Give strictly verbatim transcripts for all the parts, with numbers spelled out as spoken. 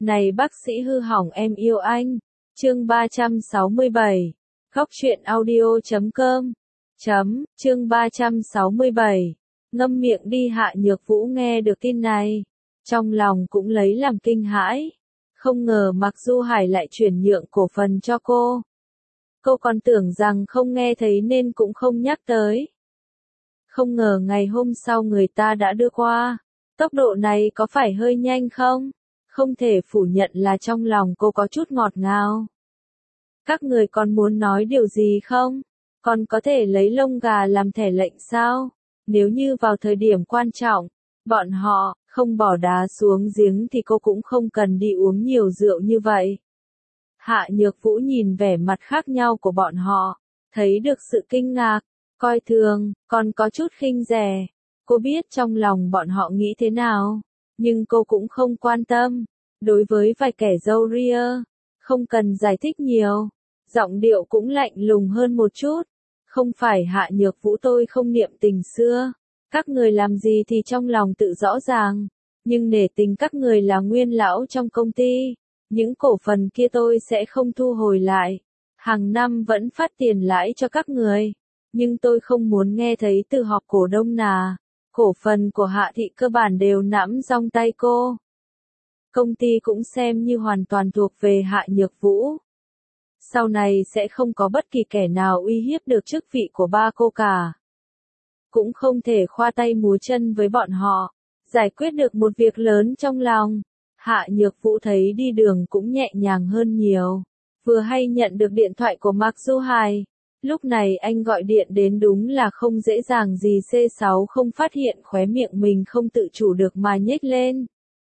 Này bác sĩ hư hỏng em yêu anh. Chương ba trăm sáu mươi bảy. Góc truyện audio chấm com. Chấm, chương ba trăm sáu mươi bảy. Ngâm miệng đi. Hạ Nhược Vũ nghe được tin này. Trong lòng cũng lấy làm kinh hãi. Không ngờ Mạc Du Hải lại chuyển nhượng cổ phần cho cô. Cô còn tưởng rằng không nghe thấy nên cũng không nhắc tới. Không ngờ ngày hôm sau người ta đã đưa qua. Tốc độ này có phải hơi nhanh không? Không thể phủ nhận là trong lòng cô có chút ngọt ngào. Các người còn muốn nói điều gì không? Còn có thể lấy lông gà làm thẻ lệnh sao? Nếu như vào thời điểm quan trọng, bọn họ không bỏ đá xuống giếng thì cô cũng không cần đi uống nhiều rượu như vậy. Hạ Nhược Vũ nhìn vẻ mặt khác nhau của bọn họ, thấy được sự kinh ngạc, coi thường, còn có chút khinh rẻ. Cô biết trong lòng bọn họ nghĩ thế nào, nhưng cô cũng không quan tâm. Đối với vài kẻ râu ria, không cần giải thích nhiều. Giọng điệu cũng lạnh lùng hơn một chút. Không phải Hạ Nhược Vũ tôi không niệm tình xưa. Các người làm gì thì trong lòng tự rõ ràng. Nhưng nể tình các người là nguyên lão trong công ty. Những cổ phần kia tôi sẽ không thu hồi lại. Hàng năm vẫn phát tiền lãi cho các người. Nhưng tôi không muốn nghe thấy từ họp cổ đông nào. Cổ phần của Hạ thị cơ bản đều nắm trong tay cô. Công ty cũng xem như hoàn toàn thuộc về Hạ Nhược Vũ. Sau này sẽ không có bất kỳ kẻ nào uy hiếp được chức vị của ba cô cả. Cũng không thể khoa tay múa chân với bọn họ. Giải quyết được một việc lớn trong lòng. Hạ Nhược Vũ thấy đi đường cũng nhẹ nhàng hơn nhiều. Vừa hay nhận được điện thoại của Mạc Du Hải. Lúc này anh gọi điện đến đúng là không dễ dàng gì. C sáu không phát hiện khóe miệng mình không tự chủ được mà nhếch lên.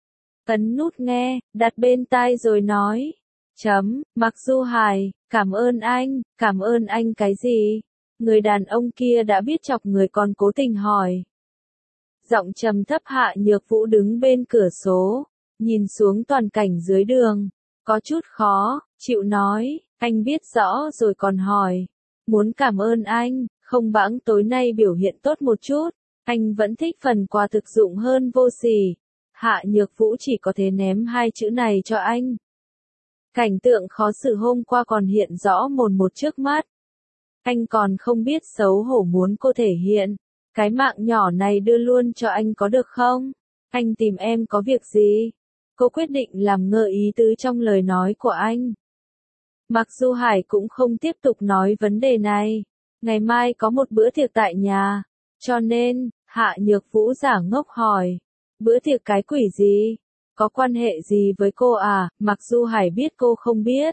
Ấn nút nghe, đặt bên tai rồi nói. Chấm, Mạc Du Hải, cảm ơn anh, cảm ơn anh cái gì? Người đàn ông kia đã biết chọc người còn cố tình hỏi. Giọng trầm thấp. Hạ Nhược Vũ đứng bên cửa sổ, nhìn xuống toàn cảnh dưới đường. Có chút khó, chịu nói, anh biết rõ rồi còn hỏi. Muốn cảm ơn anh, không bẵng tối nay biểu hiện tốt một chút. Anh vẫn thích phần quà thực dụng hơn vô sỉ. Hạ Nhược Vũ chỉ có thể ném hai chữ này cho anh. Cảnh tượng khó xử hôm qua còn hiện rõ mồn một trước mắt. Anh còn không biết xấu hổ muốn cô thể hiện. Cái mạng nhỏ này đưa luôn cho anh có được không? Anh tìm em có việc gì? Cô quyết định làm ngơ ý tứ trong lời nói của anh. Mạc Du Hải cũng không tiếp tục nói vấn đề này. Ngày mai có một bữa tiệc tại nhà. Cho nên, Hạ Nhược Vũ giả ngốc hỏi. Bữa tiệc cái quỷ gì? Có quan hệ gì với cô à? Mạc Du Hải biết cô không biết.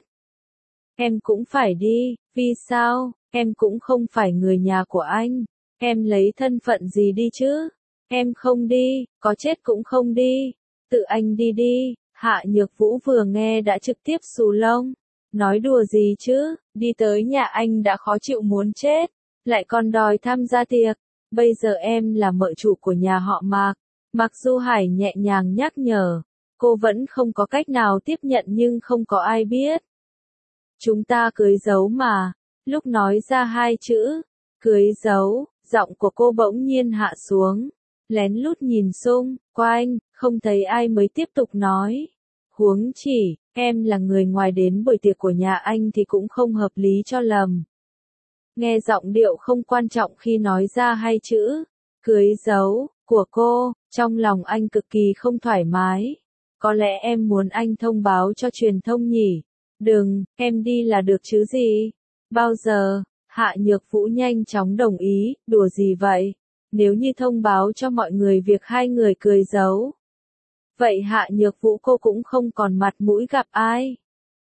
Em cũng phải đi. Vì sao? Em cũng không phải người nhà của anh. Em lấy thân phận gì đi chứ? Em không đi, có chết cũng không đi. Tự anh đi đi. Hạ Nhược Vũ vừa nghe đã trực tiếp xù lông. Nói đùa gì chứ? Đi tới nhà anh đã khó chịu muốn chết. Lại còn đòi tham gia tiệc. Bây giờ em là mợ chủ của nhà họ Mạc. Mạc Du Hải nhẹ nhàng nhắc nhở. Cô vẫn không có cách nào tiếp nhận nhưng không có ai biết. Chúng ta cưới giấu mà. Lúc nói ra hai chữ, cưới giấu, giọng của cô bỗng nhiên hạ xuống. Lén lút nhìn xung quanh, không thấy ai mới tiếp tục nói. Huống chỉ, em là người ngoài đến buổi tiệc của nhà anh thì cũng không hợp lý cho lầm. Nghe giọng điệu không quan trọng khi nói ra hai chữ, cưới giấu, của cô, trong lòng anh cực kỳ không thoải mái. Có lẽ em muốn anh thông báo cho truyền thông nhỉ? Đừng, em đi là được chứ gì? Bao giờ? Hạ Nhược Vũ nhanh chóng đồng ý, đùa gì vậy? Nếu như thông báo cho mọi người việc hai người cười giấu. Vậy Hạ Nhược Vũ cô cũng không còn mặt mũi gặp ai.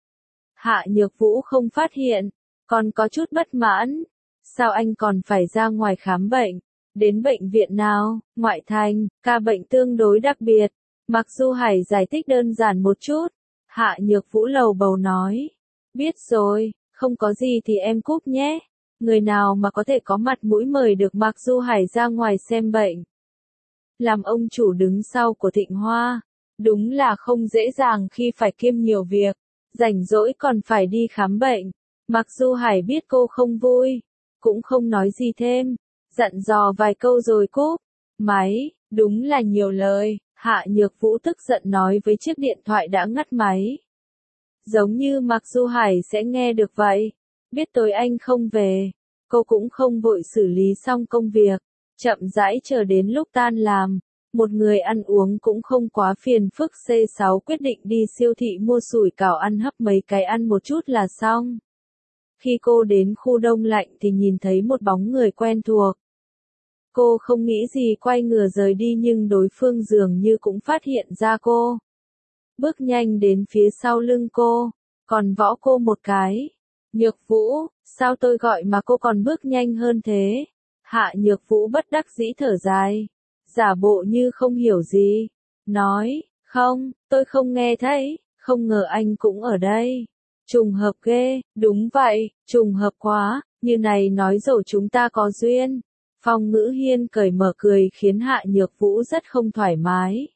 Hạ Nhược Vũ không phát hiện, còn có chút bất mãn. Sao anh còn phải ra ngoài khám bệnh? Đến bệnh viện nào? Ngoại thành, ca bệnh tương đối đặc biệt. Mạc Du Hải giải thích đơn giản một chút. Hạ Nhược Vũ lầu bầu nói. Biết rồi, không có gì thì em cúp nhé. Người nào mà có thể có mặt mũi mời được Mạc Du Hải ra ngoài xem bệnh. Làm ông chủ đứng sau của Thịnh Hoa. Đúng là không dễ dàng khi phải kiêm nhiều việc. Rảnh rỗi còn phải đi khám bệnh. Mạc Du Hải biết cô không vui. Cũng không nói gì thêm. Dặn dò vài câu rồi cúp. Máy, đúng là nhiều lời. Hạ Nhược Vũ tức giận nói với chiếc điện thoại đã ngắt máy. Giống như Mạc Du Hải sẽ nghe được vậy. Biết tối anh không về, cô cũng không vội xử lý xong công việc, chậm rãi chờ đến lúc tan làm. Một người ăn uống cũng không quá phiền phức. C sáu quyết định đi siêu thị mua sủi cảo ăn hấp mấy cái ăn một chút là xong. Khi cô đến khu đông lạnh thì nhìn thấy một bóng người quen thuộc. Cô không nghĩ gì quay ngửa rời đi nhưng đối phương dường như cũng phát hiện ra cô. Bước nhanh đến phía sau lưng cô, còn võ cô một cái. Nhược Vũ, sao tôi gọi mà cô còn bước nhanh hơn thế? Hạ Nhược Vũ bất đắc dĩ thở dài, giả bộ như không hiểu gì. Nói, không, tôi không nghe thấy, không ngờ anh cũng ở đây. Trùng hợp ghê, đúng vậy, trùng hợp quá, như này nói dẫu chúng ta có duyên. Phong Ngữ Hiên cởi mở cười khiến Hạ Nhược Vũ rất không thoải mái.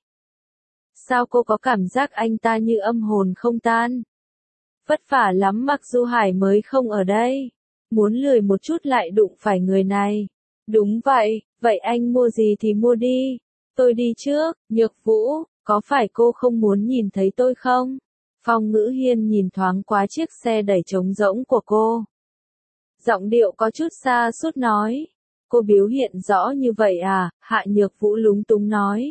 Sao cô có cảm giác anh ta như âm hồn không tan? Vất vả lắm Mạc Du Hải mới không ở đây. Muốn lười một chút lại đụng phải người này. Đúng vậy, vậy anh mua gì thì mua đi. Tôi đi trước. Nhược Vũ, có phải cô không muốn nhìn thấy tôi không? Phong Ngữ Hiên nhìn thoáng qua chiếc xe đẩy trống rỗng của cô. Giọng điệu có chút xa sút nói. Cô biểu hiện rõ như vậy à? Hạ Nhược Vũ lúng túng nói.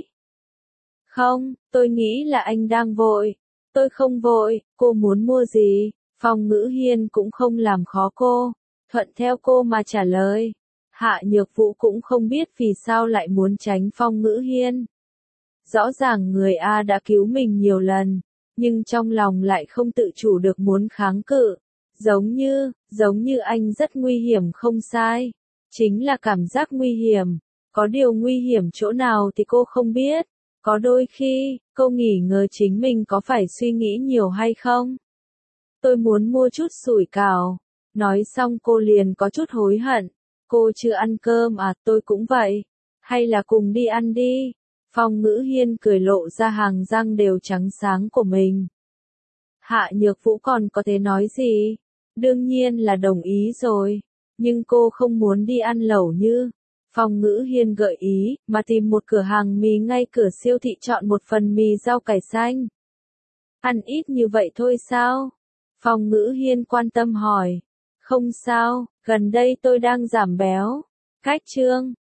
Không, tôi nghĩ là anh đang vội. Tôi không vội, cô muốn mua gì? Phong Ngữ Hiên cũng không làm khó cô, thuận theo cô mà trả lời. Hạ Nhược Vũ cũng không biết vì sao lại muốn tránh Phong Ngữ Hiên. Rõ ràng người A đã cứu mình nhiều lần, nhưng trong lòng lại không tự chủ được muốn kháng cự. Giống như, giống như anh rất nguy hiểm không sai. Chính là cảm giác nguy hiểm. Có điều nguy hiểm chỗ nào thì cô không biết. Có đôi khi, cô nghỉ ngờ chính mình có phải suy nghĩ nhiều hay không. Tôi muốn mua chút sủi cảo. Nói xong cô liền có chút hối hận. Cô chưa ăn cơm à, tôi cũng vậy. Hay là cùng đi ăn đi. Phong Ngữ Hiên cười lộ ra hàng răng đều trắng sáng của mình. Hạ Nhược Vũ còn có thể nói gì? Đương nhiên là đồng ý rồi. Nhưng cô không muốn đi ăn lẩu như. Phong Ngữ Hiên gợi ý, mà tìm một cửa hàng mì ngay cửa siêu thị chọn một phần mì rau cải xanh. Ăn ít như vậy thôi sao? Phong Ngữ Hiên quan tâm hỏi. Không sao, gần đây tôi đang giảm béo. Cách chương.